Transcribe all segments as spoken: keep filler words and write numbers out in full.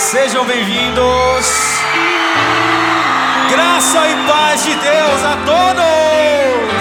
Sejam bem-vindos. Graça e paz de Deus a todos.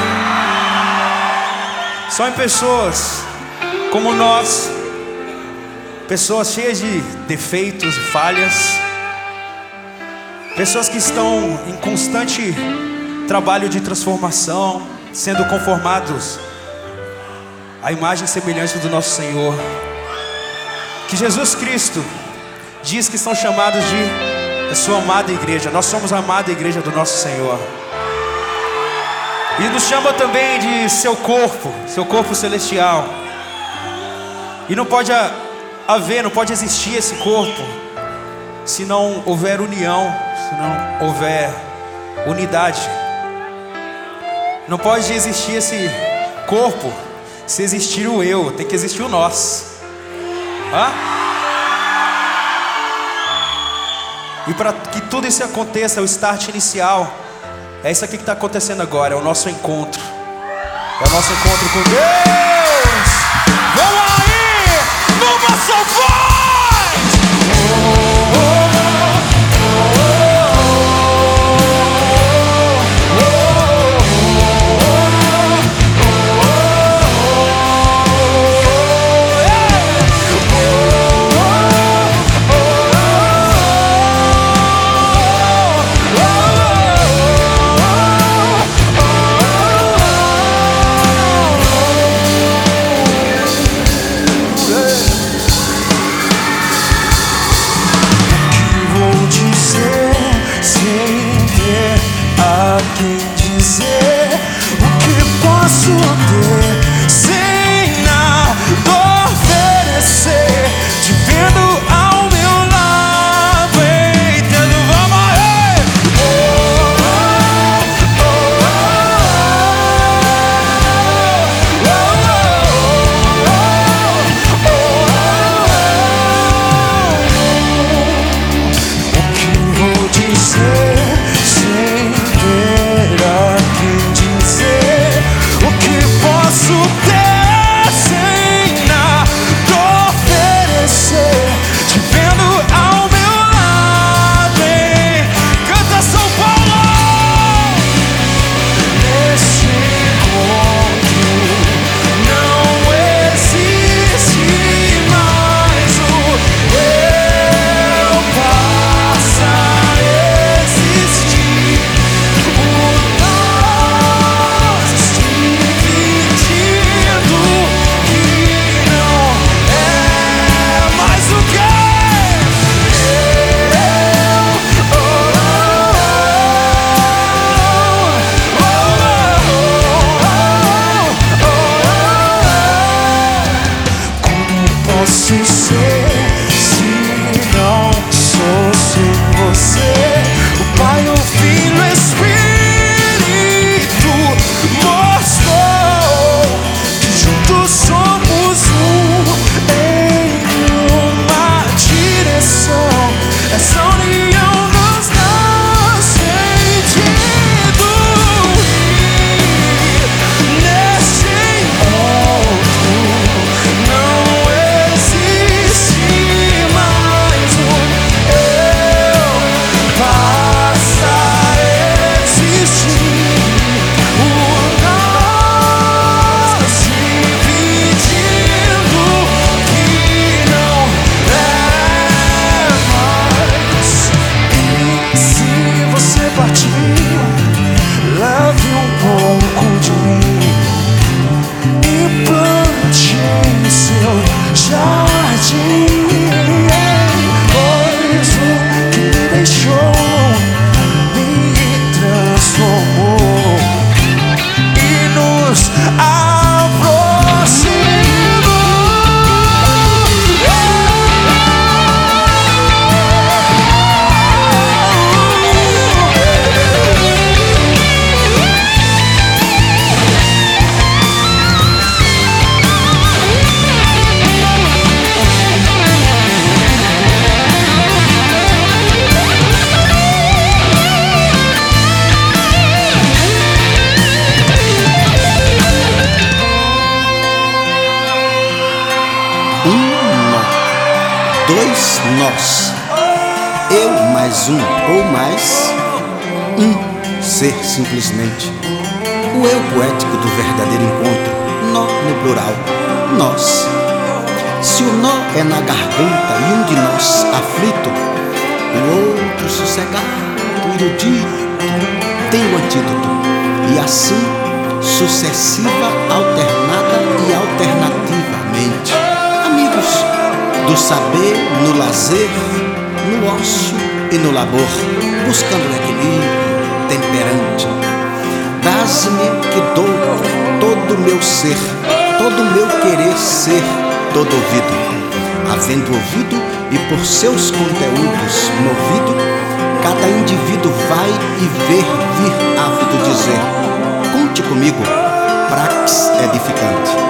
São pessoas como nós, pessoas cheias de defeitos e falhas, pessoas que estão em constante trabalho de transformação, sendo conformados à imagem e semelhança do nosso Senhor, que Jesus Cristo diz que são chamados de a sua amada igreja. Nós somos a amada igreja do nosso Senhor. E nos chama também de seu corpo, seu corpo celestial. E não pode haver, não pode existir esse corpo se não houver união, se não houver unidade. Não pode existir esse corpo se existir o eu, tem que existir o nós. Hã? E para que tudo isso aconteça, o start inicial é isso aqui que está acontecendo agora, é o nosso encontro. É o nosso encontro com Deus. Vamos aí, numa só voz. Oh, oh, Dois nós. eu mais um ou mais um ser simplesmente. O eu poético do verdadeiro encontro, nó no plural, nós. Se o nó é na garganta e um de nós aflito, o outro sossegado, erudito, tem o antídoto. E assim, sucessiva, alternada e alternativamente. Amigos, do saber no lazer, no ócio e no labor, buscando o equilíbrio temperante. Dás-me que dou todo o meu ser, todo o meu querer ser, todo ouvido. Havendo ouvido e por seus conteúdos movido, cada indivíduo vai e vê vir ávido dizer: conte comigo, prax edificante.